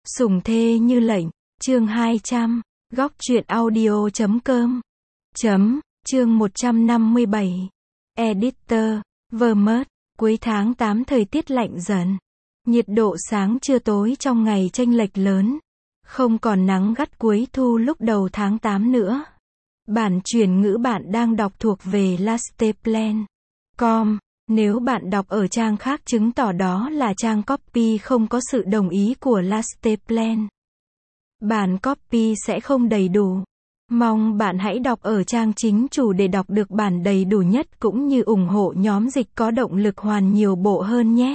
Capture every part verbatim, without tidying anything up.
Sủng thê như lệnh, chương hai trăm, góc truyện audio chấm com, chấm, chương một trăm năm mươi bảy, Editor, Vermont, cuối tháng tám thời tiết lạnh dần. Nhiệt độ sáng trưa tối trong ngày chênh lệch lớn. Không còn nắng gắt cuối thu lúc đầu tháng tám nữa. Bản chuyển ngữ bạn đang đọc thuộc về lasteplan chấm com. Nếu bạn đọc ở trang khác chứng tỏ đó là trang copy không có sự đồng ý của lasteplan. Bản copy sẽ không đầy đủ. Mong bạn hãy đọc ở trang chính chủ để đọc được bản đầy đủ nhất cũng như ủng hộ nhóm dịch có động lực hoàn nhiều bộ hơn nhé.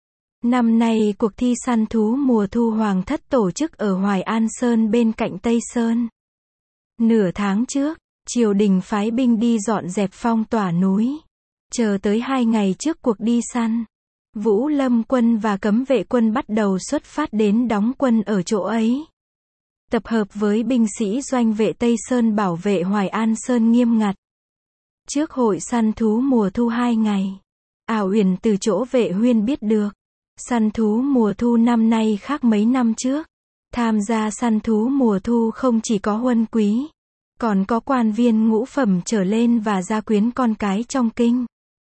Năm nay cuộc thi săn thú mùa thu Hoàng Thất tổ chức ở Hoài An Sơn bên cạnh Tây Sơn. Nửa tháng trước, triều đình phái binh đi dọn dẹp phong tỏa núi. Chờ tới hai ngày trước cuộc đi săn, Vũ Lâm quân và cấm vệ quân bắt đầu xuất phát đến đóng quân ở chỗ ấy. Tập hợp với binh sĩ doanh vệ Tây Sơn bảo vệ Hoài An Sơn nghiêm ngặt. Trước hội săn thú mùa thu hai ngày, Ảo Uyển từ chỗ vệ huyên biết được, săn thú mùa thu năm nay khác mấy năm trước. Tham gia săn thú mùa thu không chỉ có huân quý, còn có quan viên ngũ phẩm trở lên và gia quyến con cái trong kinh.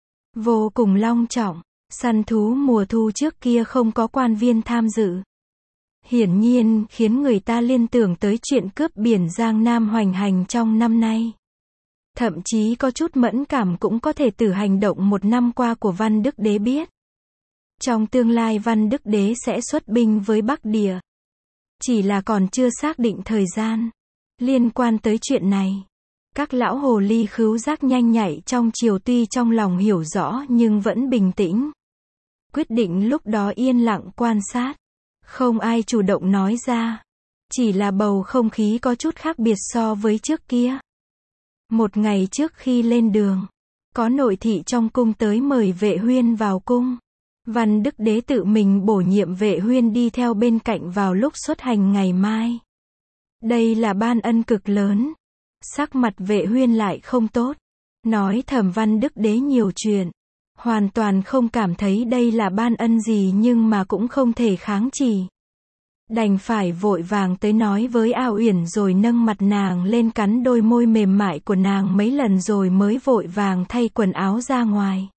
Vô cùng long trọng, săn thú mùa thu trước kia không có quan viên tham dự. Hiển nhiên khiến người ta liên tưởng tới chuyện cướp biển Giang Nam hoành hành trong năm nay. Thậm chí có chút mẫn cảm cũng có thể từ hành động một năm qua của Văn Đức Đế biết. Trong tương lai Văn Đức Đế sẽ xuất binh với Bắc Địa. Chỉ là còn chưa xác định thời gian. Liên quan tới chuyện này, các lão hồ ly khứu giác nhanh nhạy trong triều tuy trong lòng hiểu rõ nhưng vẫn bình tĩnh. Quyết định lúc đó yên lặng quan sát. Không ai chủ động nói ra. Chỉ là bầu không khí có chút khác biệt so với trước kia. Một ngày trước khi lên đường, có nội thị trong cung tới mời vệ huyên vào cung. Văn Đức Đế tự mình bổ nhiệm vệ huyên đi theo bên cạnh vào lúc xuất hành ngày mai. Đây là ban ân cực lớn. Sắc mặt vệ huyên lại không tốt. Nói thầm Văn Đức Đế nhiều chuyện. Hoàn toàn không cảm thấy đây là ban ân gì nhưng mà cũng không thể kháng chỉ. Đành phải vội vàng tới nói với Ảo Uyển rồi nâng mặt nàng lên cắn đôi môi mềm mại của nàng mấy lần rồi mới vội vàng thay quần áo ra ngoài.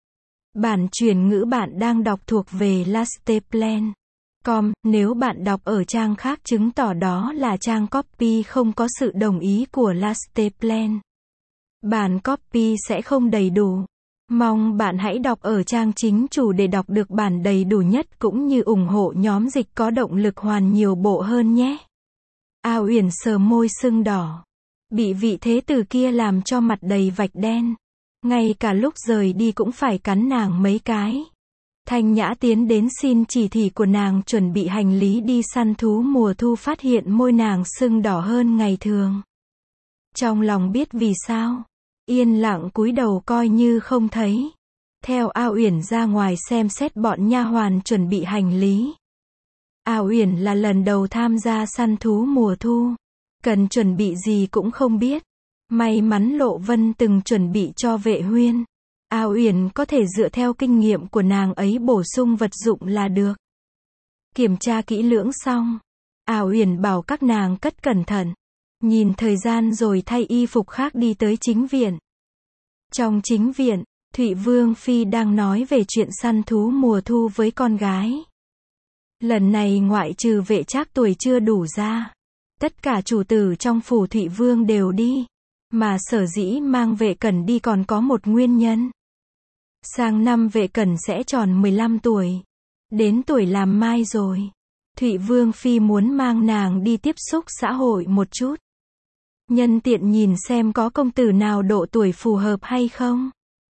Bản chuyển ngữ bạn đang đọc thuộc về lasteplan chấm com. Nếu bạn đọc ở trang khác chứng tỏ đó là trang copy không có sự đồng ý của lasteplan. Bản copy sẽ không đầy đủ. Mong bạn hãy đọc ở trang chính chủ để đọc được bản đầy đủ nhất cũng như ủng hộ nhóm dịch có động lực hoàn nhiều bộ hơn nhé. Ảo Uyển sờ môi sưng đỏ. Bị vị thế tử kia làm cho mặt đầy vạch đen. Ngay cả lúc rời đi cũng phải cắn nàng mấy cái. Thanh Nhã tiến đến xin chỉ thị của nàng chuẩn bị hành lý đi săn thú mùa thu phát hiện môi nàng sưng đỏ hơn ngày thường. Trong lòng biết vì sao. Yên lặng cúi đầu coi như không thấy. Theo Ảo Uyển ra ngoài xem xét bọn nha hoàn chuẩn bị hành lý. Ảo Uyển là lần đầu tham gia săn thú mùa thu. Cần chuẩn bị gì cũng không biết. May mắn Lộ Vân từng chuẩn bị cho vệ huyên. Ảo Uyển có thể dựa theo kinh nghiệm của nàng ấy bổ sung vật dụng là được. Kiểm tra kỹ lưỡng xong, Ảo Uyển bảo các nàng cất cẩn thận. Nhìn thời gian rồi thay y phục khác đi tới chính viện. Trong chính viện, Thụy Vương Phi đang nói về chuyện săn thú mùa thu với con gái. Lần này ngoại trừ vệ trác tuổi chưa đủ ra, tất cả chủ tử trong phủ Thụy Vương đều đi. Mà sở dĩ mang vệ cẩn đi còn có một nguyên nhân. Sang năm vệ cẩn sẽ tròn mười lăm tuổi. Đến tuổi làm mai rồi. Thụy Vương Phi muốn mang nàng đi tiếp xúc xã hội một chút. Nhân tiện nhìn xem có công tử nào độ tuổi phù hợp hay không.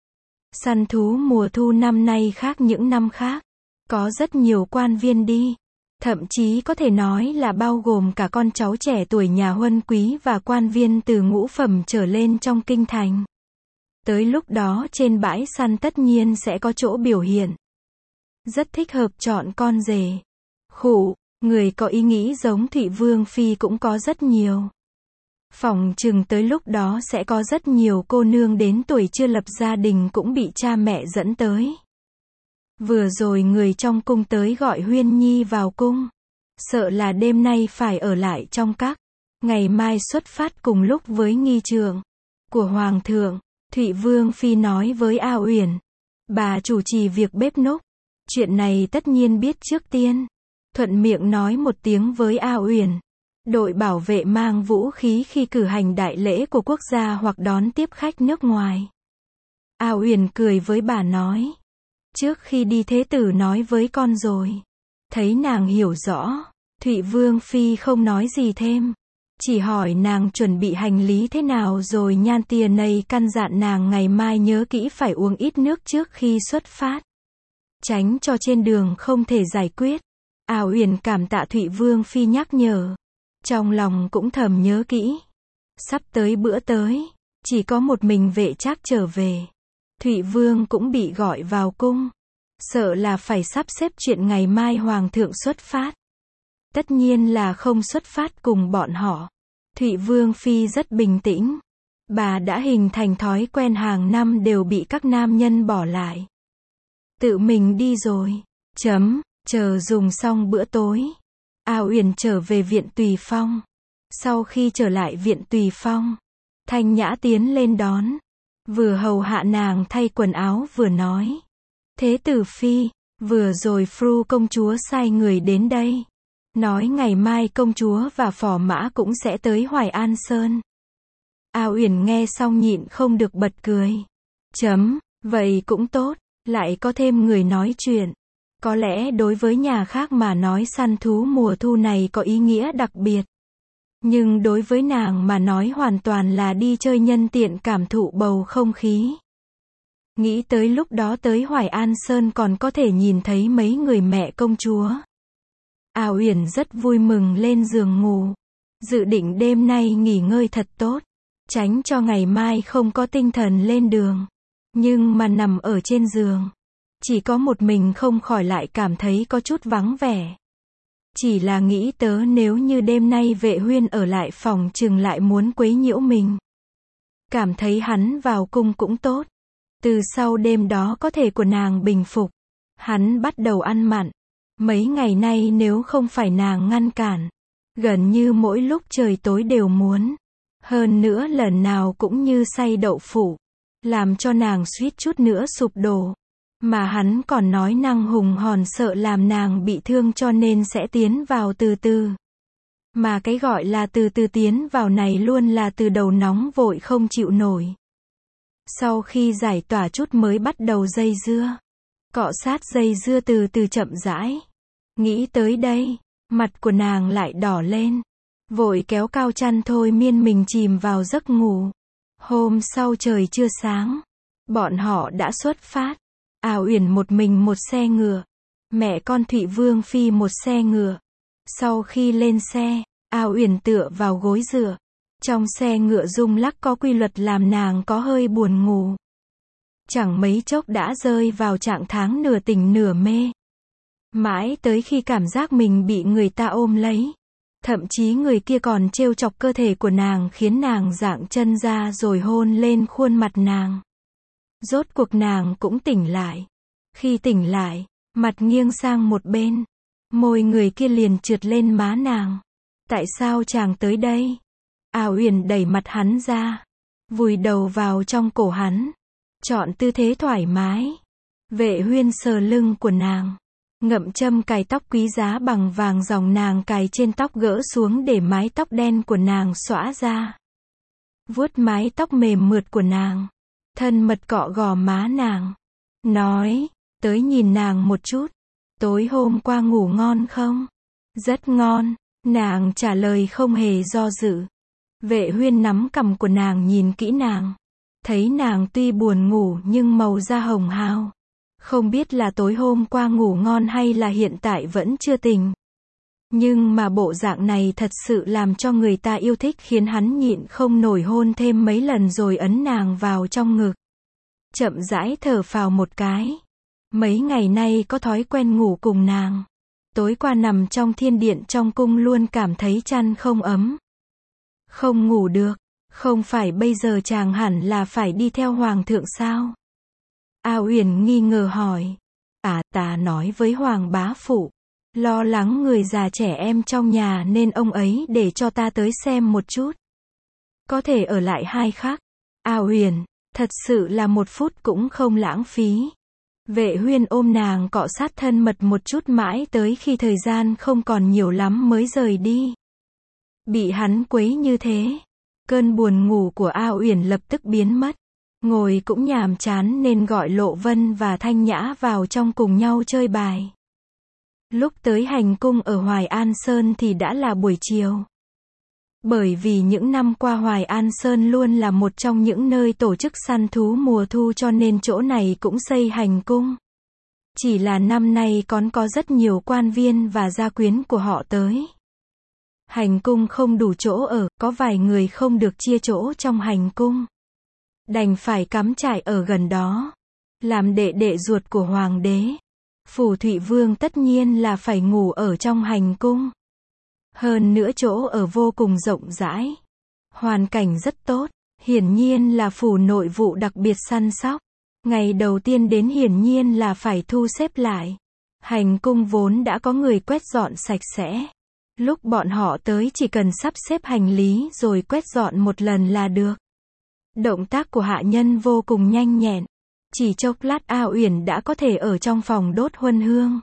Săn thú mùa thu năm nay khác những năm khác. Có rất nhiều quan viên đi. Thậm chí có thể nói là bao gồm cả con cháu trẻ tuổi nhà huân quý và quan viên từ ngũ phẩm trở lên trong kinh thành. Tới lúc đó trên bãi săn tất nhiên sẽ có chỗ biểu hiện. Rất thích hợp chọn con rể. Khụ, người có ý nghĩ giống Thụy Vương Phi cũng có rất nhiều. Phỏng chừng tới lúc đó sẽ có rất nhiều cô nương đến tuổi chưa lập gia đình cũng bị cha mẹ dẫn tới. Vừa rồi người trong cung tới gọi Huyên Nhi vào cung. sợ là đêm nay phải ở lại trong các, ngày mai xuất phát cùng lúc với nghi trượng của Hoàng thượng. Thụy Vương Phi nói với A Uyển, bà chủ trì việc bếp núc, chuyện này tất nhiên biết trước tiên. Thuận miệng nói một tiếng với A Uyển. Đội bảo vệ mang vũ khí khi cử hành đại lễ của quốc gia hoặc đón tiếp khách nước ngoài. A Uyển cười với bà nói, trước khi đi thế tử nói với con rồi. Thấy nàng hiểu rõ, Thụy Vương Phi không nói gì thêm. Chỉ hỏi nàng chuẩn bị hành lý thế nào rồi nhan tia này căn dặn nàng ngày mai nhớ kỹ phải uống ít nước trước khi xuất phát. Tránh cho trên đường không thể giải quyết. A Uyển cảm tạ Thụy Vương Phi nhắc nhở. Trong lòng cũng thầm nhớ kỹ. Sắp tới bữa tới, chỉ có một mình Vệ Trác trở về. Thụy Vương cũng bị gọi vào cung. Sợ là phải sắp xếp chuyện ngày mai Hoàng thượng xuất phát. Tất nhiên là không xuất phát cùng bọn họ. Thụy Vương Phi rất bình tĩnh. Bà đã hình thành thói quen hàng năm đều bị các nam nhân bỏ lại. Tự mình đi rồi. Chấm, chờ dùng xong bữa tối. A Uyển trở về viện Tùy Phong. Sau khi trở lại viện Tùy Phong, Thanh Nhã tiến lên đón. Vừa hầu hạ nàng thay quần áo vừa nói. Thế tử Phi, vừa rồi Fru công chúa sai người đến đây. Nói ngày mai công chúa và phò mã cũng sẽ tới Hoài An Sơn. A Uyển nghe xong nhịn không được bật cười. Chấm, vậy cũng tốt, lại có thêm người nói chuyện. Có lẽ đối với nhà khác mà nói săn thú mùa thu này có ý nghĩa đặc biệt. Nhưng đối với nàng mà nói hoàn toàn là đi chơi nhân tiện cảm thụ bầu không khí. Nghĩ tới lúc đó tới Hoài An Sơn còn có thể nhìn thấy mấy người mẹ công chúa. A Uyển rất vui mừng lên giường ngủ. Dự định đêm nay nghỉ ngơi thật tốt. Tránh cho ngày mai không có tinh thần lên đường. Nhưng mà nằm ở trên giường. Chỉ có một mình không khỏi lại cảm thấy có chút vắng vẻ. Chỉ là nghĩ tớ nếu như đêm nay Vệ Huyên ở lại phòng chừng lại muốn quấy nhiễu mình. Cảm thấy hắn vào cung cũng tốt. Từ sau đêm đó có thể của nàng bình phục. Hắn bắt đầu ăn mặn. Mấy ngày nay nếu không phải nàng ngăn cản. Gần như mỗi lúc trời tối đều muốn. Hơn nữa lần nào cũng như xay đậu phụ. Làm cho nàng suýt chút nữa sụp đổ. Mà hắn còn nói năng hùng hồn sợ làm nàng bị thương cho nên sẽ tiến vào từ từ. Mà cái gọi là từ từ tiến vào này luôn là từ đầu nóng vội không chịu nổi. Sau khi giải tỏa chút mới bắt đầu dây dưa. Cọ sát dây dưa từ từ chậm rãi. Nghĩ tới đây, mặt của nàng lại đỏ lên. Vội kéo cao chăn thôi miên mình chìm vào giấc ngủ. Hôm sau trời chưa sáng. Bọn họ đã xuất phát. A Uyển một mình một xe ngựa. Mẹ con Thụy Vương Phi một xe ngựa. Sau khi lên xe, A Uyển tựa vào gối dựa. Trong xe ngựa rung lắc có quy luật làm nàng có hơi buồn ngủ. Chẳng mấy chốc đã rơi vào trạng thái nửa tỉnh nửa mê. Mãi tới khi cảm giác mình bị người ta ôm lấy. Thậm chí người kia còn trêu chọc cơ thể của nàng khiến nàng dạng chân ra rồi hôn lên khuôn mặt nàng. Rốt cuộc nàng cũng tỉnh lại. Khi tỉnh lại, mặt nghiêng sang một bên. Môi người kia liền trượt lên má nàng. Tại sao chàng tới đây? A Uyển đẩy mặt hắn ra. Vùi đầu vào trong cổ hắn. Chọn tư thế thoải mái. Vệ Huyên sờ lưng của nàng. Ngậm châm cài tóc quý giá bằng vàng dòng nàng cài trên tóc gỡ xuống để mái tóc đen của nàng xõa ra. Vuốt mái tóc mềm mượt của nàng. Thân mật cọ gò má nàng. Nói, tới nhìn nàng một chút. Tối hôm qua ngủ ngon không? Rất ngon. Nàng trả lời không hề do dự. Vệ Huyên nắm cằm của nàng nhìn kỹ nàng. Thấy nàng tuy buồn ngủ nhưng màu da hồng hào. Không biết là tối hôm qua ngủ ngon hay là hiện tại vẫn chưa tỉnh. Nhưng mà bộ dạng này thật sự làm cho người ta yêu thích khiến hắn nhịn không nổi hôn thêm mấy lần rồi ấn nàng vào trong ngực. Chậm rãi thở phào một cái. Mấy ngày nay có thói quen ngủ cùng nàng. Tối qua nằm trong thiên điện trong cung luôn cảm thấy chăn không ấm. Không ngủ được. Không phải bây giờ chàng hẳn là phải đi theo hoàng thượng sao? A Uyển nghi ngờ hỏi. À, ta nói với hoàng bá phụ. Lo lắng người già trẻ em trong nhà nên ông ấy để cho ta tới xem một chút. Có thể ở lại hai khắc. A Uyển, thật sự là một phút cũng không lãng phí. Vệ Huyên ôm nàng cọ sát thân mật một chút mãi tới khi thời gian không còn nhiều lắm mới rời đi. Bị hắn quấy như thế, cơn buồn ngủ của A Uyển lập tức biến mất. Ngồi cũng nhàm chán nên gọi Lộ Vân và Thanh Nhã vào trong cùng nhau chơi bài. Lúc tới hành cung ở Hoài An Sơn thì đã là buổi chiều. Bởi vì những năm qua Hoài An Sơn luôn là một trong những nơi tổ chức săn thú mùa thu cho nên chỗ này cũng xây hành cung. Chỉ là năm nay còn có rất nhiều quan viên và gia quyến của họ tới. Hành cung không đủ chỗ ở, có vài người không được chia chỗ trong hành cung. Đành phải cắm trại ở gần đó. Làm đệ đệ ruột của hoàng đế. Phù Thụy Vương tất nhiên là phải ngủ ở trong hành cung. Hơn nữa chỗ ở vô cùng rộng rãi. Hoàn cảnh rất tốt. Hiển nhiên là phủ nội vụ đặc biệt săn sóc. Ngày đầu tiên đến hiển nhiên là phải thu xếp lại. Hành cung vốn đã có người quét dọn sạch sẽ. Lúc bọn họ tới chỉ cần sắp xếp hành lý rồi quét dọn một lần là được. Động tác của hạ nhân vô cùng nhanh nhẹn. Chỉ chốc lát A Uyển đã có thể ở trong phòng đốt huân hương.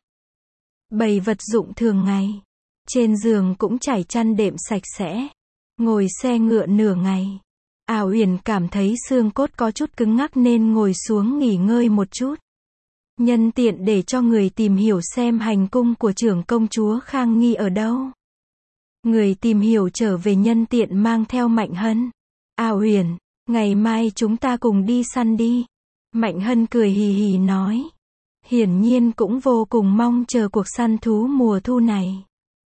Bày vật dụng thường ngày. Trên giường cũng trải chăn đệm sạch sẽ. Ngồi xe ngựa nửa ngày. A Uyển cảm thấy xương cốt có chút cứng ngắc nên ngồi xuống nghỉ ngơi một chút. Nhân tiện để cho người tìm hiểu xem hành cung của trưởng công chúa Khang Nghi ở đâu. Người tìm hiểu trở về nhân tiện mang theo Mạnh Hân. A Uyển, ngày mai chúng ta cùng đi săn đi. Mạnh Hân cười hì hì nói. Hiển nhiên cũng vô cùng mong chờ cuộc săn thú mùa thu này.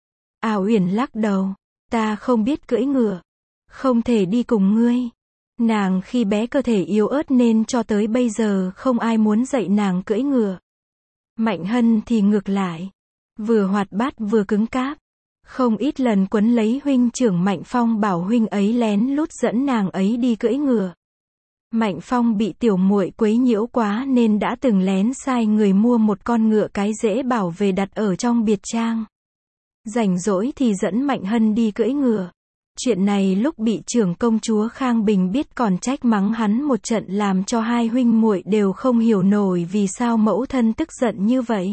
A Uyển lắc đầu. Ta không biết cưỡi ngựa. Không thể đi cùng ngươi. Nàng khi bé cơ thể yếu ớt nên cho tới bây giờ không ai muốn dạy nàng cưỡi ngựa. Mạnh Hân thì ngược lại. Vừa hoạt bát vừa cứng cáp. Không ít lần quấn lấy huynh trưởng Mạnh Phong bảo huynh ấy lén lút dẫn nàng ấy đi cưỡi ngựa. Mạnh Phong bị tiểu muội quấy nhiễu quá nên đã từng lén sai người mua một con ngựa cái dễ bảo về đặt ở trong biệt trang. Rảnh rỗi thì dẫn Mạnh Hân đi cưỡi ngựa. Chuyện này lúc bị trưởng công chúa Khang Bình biết còn trách mắng hắn một trận làm cho hai huynh muội đều không hiểu nổi vì sao mẫu thân tức giận như vậy.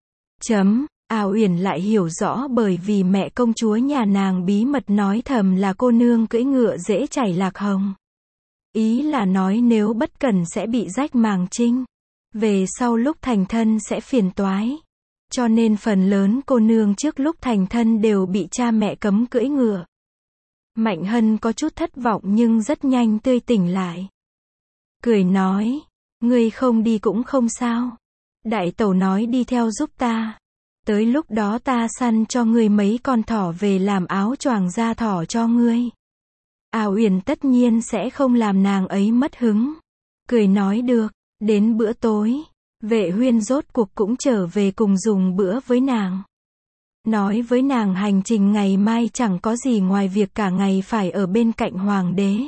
Chấm, A Uyển lại hiểu rõ bởi vì mẹ công chúa nhà nàng bí mật nói thầm là cô nương cưỡi ngựa dễ chảy lạc hồng. Ý là nói nếu bất cẩn sẽ bị rách màng trinh. Về sau lúc thành thân sẽ phiền toái. Cho nên phần lớn cô nương trước lúc thành thân đều bị cha mẹ cấm cưỡi ngựa. Mạnh Hân có chút thất vọng nhưng rất nhanh tươi tỉnh lại. Cười nói, ngươi không đi cũng không sao. Đại tẩu nói đi theo giúp ta. Tới lúc đó ta săn cho ngươi mấy con thỏ về làm áo choàng da thỏ cho ngươi. A Uyển tất nhiên sẽ không làm nàng ấy mất hứng. Cười nói được, đến bữa tối. Vệ Huyên rốt cuộc cũng trở về cùng dùng bữa với nàng. Nói với nàng hành trình ngày mai chẳng có gì ngoài việc cả ngày phải ở bên cạnh hoàng đế.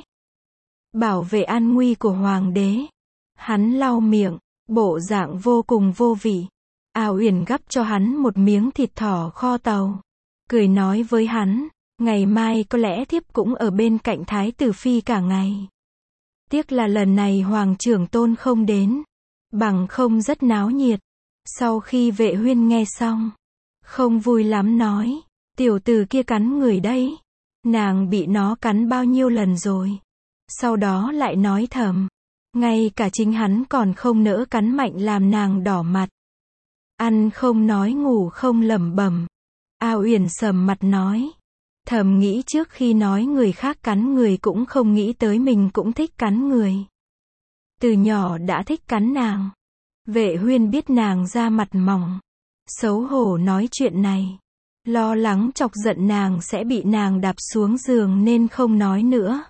Bảo vệ an nguy của hoàng đế. Hắn lau miệng, bộ dạng vô cùng vô vị. A Uyển gắp cho hắn một miếng thịt thỏ kho tàu. Cười nói với hắn, ngày mai có lẽ thiếp cũng ở bên cạnh Thái tử Phi cả ngày. Tiếc là lần này Hoàng trưởng tôn không đến. Bằng không rất náo nhiệt. Sau khi Vệ Huyên nghe xong, không vui lắm nói, tiểu tử kia cắn người đấy. Nàng bị nó cắn bao nhiêu lần rồi. Sau đó lại nói thầm, ngay cả chính hắn còn không nỡ cắn mạnh làm nàng đỏ mặt. Ăn không nói ngủ không lẩm bẩm. A Uyển sầm mặt nói, thầm nghĩ trước khi nói người khác cắn người cũng không nghĩ tới mình cũng thích cắn người. Từ nhỏ đã thích cắn nàng. Vệ Huyên biết nàng da mặt mỏng, xấu hổ nói chuyện này, lo lắng chọc giận nàng sẽ bị nàng đạp xuống giường nên không nói nữa.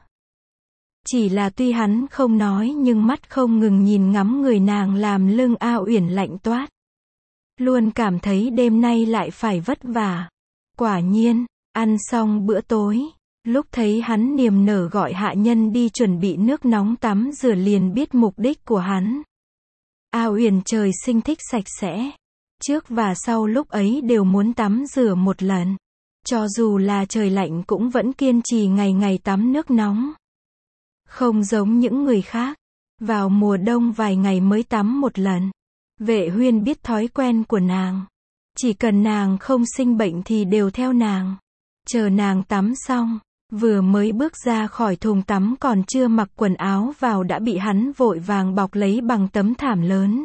Chỉ là tuy hắn không nói nhưng mắt không ngừng nhìn ngắm người nàng làm lưng A Uyển lạnh toát. Luôn cảm thấy đêm nay lại phải vất vả. Quả nhiên, ăn xong bữa tối, lúc thấy hắn niềm nở gọi hạ nhân đi chuẩn bị nước nóng tắm rửa liền biết mục đích của hắn. A Uyển trời sinh thích sạch sẽ. Trước và sau lúc ấy đều muốn tắm rửa một lần. Cho dù là trời lạnh cũng vẫn kiên trì ngày ngày tắm nước nóng. Không giống những người khác. Vào mùa đông vài ngày mới tắm một lần. Vệ Huyên biết thói quen của nàng. Chỉ cần nàng không sinh bệnh thì đều theo nàng. Chờ nàng tắm xong, vừa mới bước ra khỏi thùng tắm còn chưa mặc quần áo vào đã bị hắn vội vàng bọc lấy bằng tấm thảm lớn.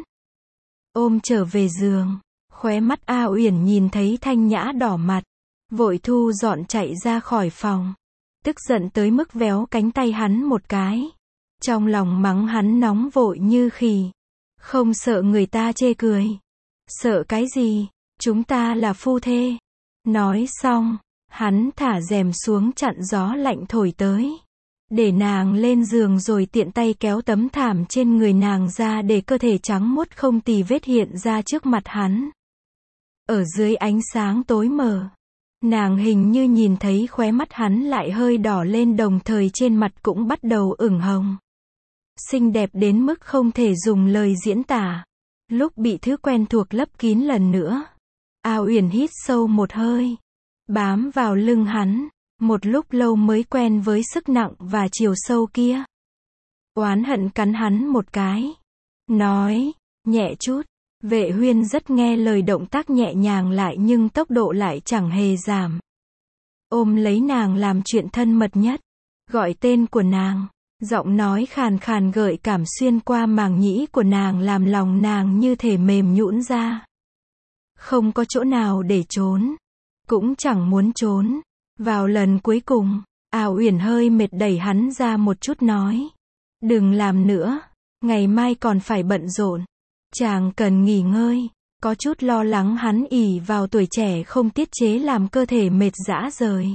Ôm trở về giường, khóe mắt A Uyển nhìn thấy Thanh Nhã đỏ mặt, vội thu dọn chạy ra khỏi phòng. Tức giận tới mức véo cánh tay hắn một cái. Trong lòng mắng hắn nóng vội như khỉ. Không sợ người ta chê cười. Sợ cái gì? Chúng ta là phu thê. Nói xong, hắn thả rèm xuống chặn gió lạnh thổi tới. Để nàng lên giường rồi tiện tay kéo tấm thảm trên người nàng ra để cơ thể trắng muốt không tì vết hiện ra trước mặt hắn. Ở dưới ánh sáng tối mờ, nàng hình như nhìn thấy khóe mắt hắn lại hơi đỏ lên đồng thời trên mặt cũng bắt đầu ửng hồng. Xinh đẹp đến mức không thể dùng lời diễn tả. Lúc bị thứ quen thuộc lấp kín lần nữa, A Uyển hít sâu một hơi, bám vào lưng hắn, một lúc lâu mới quen với sức nặng và chiều sâu kia. Oán hận cắn hắn một cái, nói, nhẹ chút. Vệ Huyên rất nghe lời, động tác nhẹ nhàng lại nhưng tốc độ lại chẳng hề giảm. Ôm lấy nàng làm chuyện thân mật nhất, gọi tên của nàng. Giọng nói khàn khàn gợi cảm xuyên qua màng nhĩ của nàng làm lòng nàng như thể mềm nhũn ra. Không có chỗ nào để trốn. Cũng chẳng muốn trốn. Vào lần cuối cùng, A Uyển hơi mệt đẩy hắn ra một chút nói. Đừng làm nữa. Ngày mai còn phải bận rộn. Chàng cần nghỉ ngơi. Có chút lo lắng hắn ỷ vào tuổi trẻ không tiết chế làm cơ thể mệt rã rời.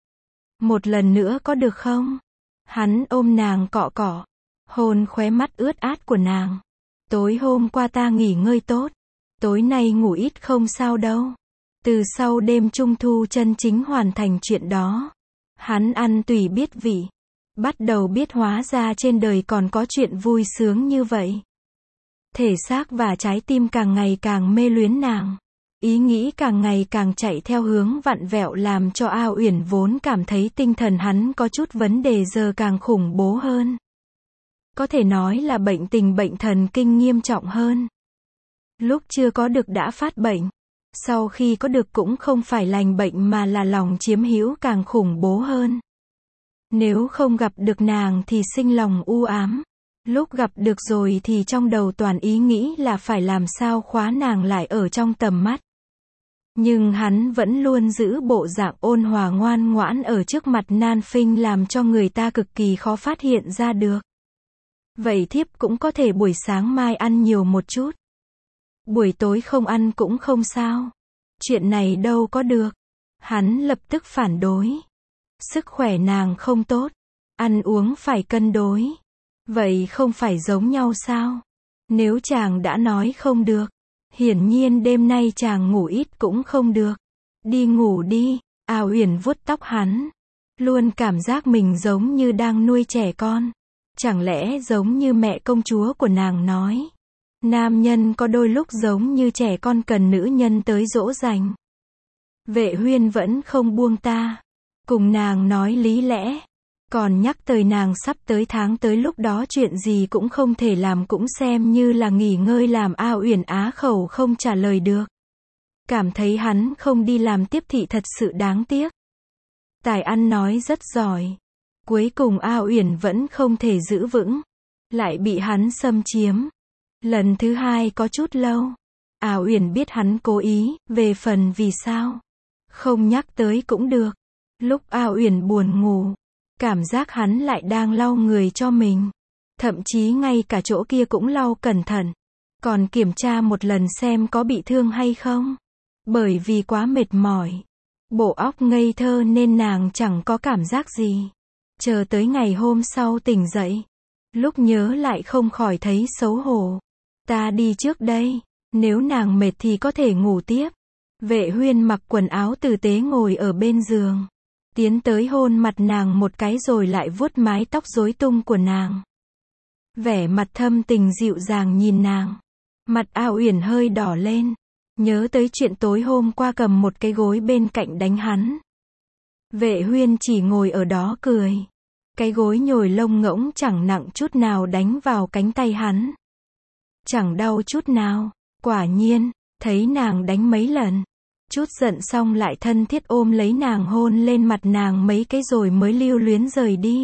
Một lần nữa có được không? Hắn ôm nàng cọ cọ, hôn khóe mắt ướt át của nàng. Tối hôm qua ta nghỉ ngơi tốt, tối nay ngủ ít không sao đâu. Từ sau đêm trung thu chân chính hoàn thành chuyện đó, hắn ăn tùy biết vị, bắt đầu biết hóa ra trên đời còn có chuyện vui sướng như vậy. Thể xác và trái tim càng ngày càng mê luyến nàng. Ý nghĩ càng ngày càng chạy theo hướng vặn vẹo làm cho A Uyển vốn cảm thấy tinh thần hắn có chút vấn đề giờ càng khủng bố hơn. Có thể nói là bệnh tình bệnh thần kinh nghiêm trọng hơn. Lúc chưa có được đã phát bệnh. Sau khi có được cũng không phải lành bệnh mà là lòng chiếm hữu càng khủng bố hơn. Nếu không gặp được nàng thì sinh lòng u ám. Lúc gặp được rồi thì trong đầu toàn ý nghĩ là phải làm sao khóa nàng lại ở trong tầm mắt. Nhưng hắn vẫn luôn giữ bộ dạng ôn hòa ngoan ngoãn ở trước mặt Nan Phinh làm cho người ta cực kỳ khó phát hiện ra được. Vậy thiếp cũng có thể buổi sáng mai ăn nhiều một chút. Buổi tối không ăn cũng không sao. Chuyện này đâu có được. Hắn lập tức phản đối. Sức khỏe nàng không tốt. Ăn uống phải cân đối. Vậy không phải giống nhau sao? Nếu chàng đã nói không được. Hiển nhiên đêm nay chàng ngủ ít cũng không được. Đi ngủ đi. A Uyển vuốt tóc hắn. Luôn cảm giác mình giống như đang nuôi trẻ con. Chẳng lẽ giống như mẹ công chúa của nàng nói. Nam nhân có đôi lúc giống như trẻ con cần nữ nhân tới dỗ dành. Vệ Huyên vẫn không buông ta. Cùng nàng nói lý lẽ. Còn nhắc tới nàng sắp tới tháng tới lúc đó chuyện gì cũng không thể làm cũng xem như là nghỉ ngơi làm A Uyển á khẩu không trả lời được. Cảm thấy hắn không đi làm tiếp thị thật sự đáng tiếc. Tài ăn nói rất giỏi. Cuối cùng A Uyển vẫn không thể giữ vững. Lại bị hắn xâm chiếm. Lần thứ hai có chút lâu. A Uyển biết hắn cố ý, về phần vì sao. Không nhắc tới cũng được. Lúc A Uyển buồn ngủ. Cảm giác hắn lại đang lau người cho mình. Thậm chí ngay cả chỗ kia cũng lau cẩn thận. Còn kiểm tra một lần xem có bị thương hay không. Bởi vì quá mệt mỏi. Bộ óc ngây thơ nên nàng chẳng có cảm giác gì. Chờ tới ngày hôm sau tỉnh dậy. Lúc nhớ lại không khỏi thấy xấu hổ. Ta đi trước đây. Nếu nàng mệt thì có thể ngủ tiếp. Vệ Huyên mặc quần áo tử tế ngồi ở bên giường. Tiến tới hôn mặt nàng một cái rồi lại vuốt mái tóc rối tung của nàng. Vẻ mặt thâm tình dịu dàng nhìn nàng. Mặt A Uyển hơi đỏ lên. Nhớ tới chuyện tối hôm qua cầm một cái gối bên cạnh đánh hắn. Vệ Huyên chỉ ngồi ở đó cười. Cái gối nhồi lông ngỗng chẳng nặng chút nào đánh vào cánh tay hắn. Chẳng đau chút nào. Quả nhiên, thấy nàng đánh mấy lần. Chút giận xong lại thân thiết ôm lấy nàng hôn lên mặt nàng mấy cái rồi mới lưu luyến rời đi.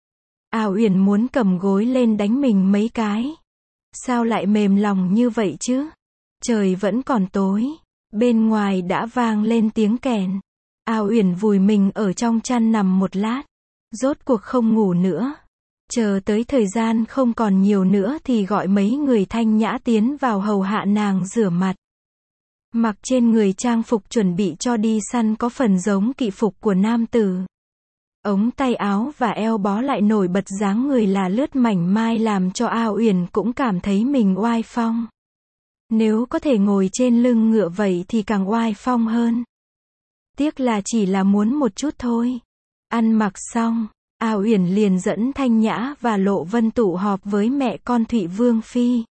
A Uyển muốn cầm gối lên đánh mình mấy cái. Sao lại mềm lòng như vậy chứ? Trời vẫn còn tối. Bên ngoài đã vang lên tiếng kèn. A Uyển vùi mình ở trong chăn nằm một lát. Rốt cuộc không ngủ nữa. Chờ tới thời gian không còn nhiều nữa thì gọi mấy người thanh nhã tiến vào hầu hạ nàng rửa mặt. Mặc trên người trang phục chuẩn bị cho đi săn có phần giống kỵ phục của nam tử. Ống tay áo và eo bó lại nổi bật dáng người là lướt mảnh mai làm cho A Uyển cũng cảm thấy mình oai phong. Nếu có thể ngồi trên lưng ngựa vậy thì càng oai phong hơn. Tiếc là chỉ là muốn một chút thôi. Ăn mặc xong, A Uyển liền dẫn Thanh Nhã và Lộ Vân tụ họp với mẹ con Thụy Vương Phi.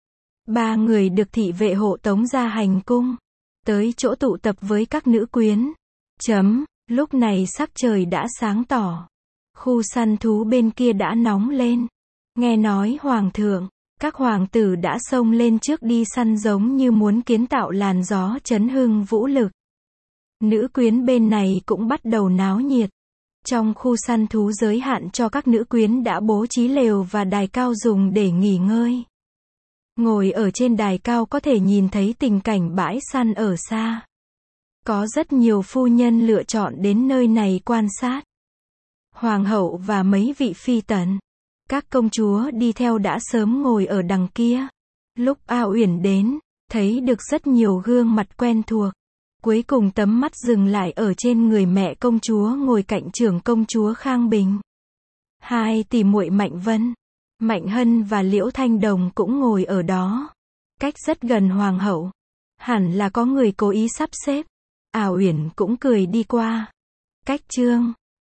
Ba người được thị vệ hộ tống ra hành cung. Tới chỗ tụ tập với các nữ quyến. Chấm, lúc này sắc trời đã sáng tỏ. Khu săn thú bên kia đã nóng lên. Nghe nói hoàng thượng, các hoàng tử đã xông lên trước đi săn giống như muốn kiến tạo làn gió chấn hưng vũ lực. Nữ quyến bên này cũng bắt đầu náo nhiệt. Trong khu săn thú giới hạn cho các nữ quyến đã bố trí lều và đài cao dùng để nghỉ ngơi. Ngồi ở trên đài cao có thể nhìn thấy tình cảnh bãi săn ở xa. Có rất nhiều phu nhân lựa chọn đến nơi này quan sát. Hoàng hậu và mấy vị phi tần, các công chúa đi theo đã sớm ngồi ở đằng kia. Lúc A Uyển đến, thấy được rất nhiều gương mặt quen thuộc. Cuối cùng tấm mắt dừng lại ở trên người mẹ công chúa ngồi cạnh trưởng công chúa Khang Bình. Hai tỷ muội Mạnh Vân, Mạnh Hân và Liễu Thanh Đồng cũng ngồi ở đó. Cách rất gần hoàng hậu. Hẳn là có người cố ý sắp xếp. A Uyển cũng cười đi qua. Cách trương,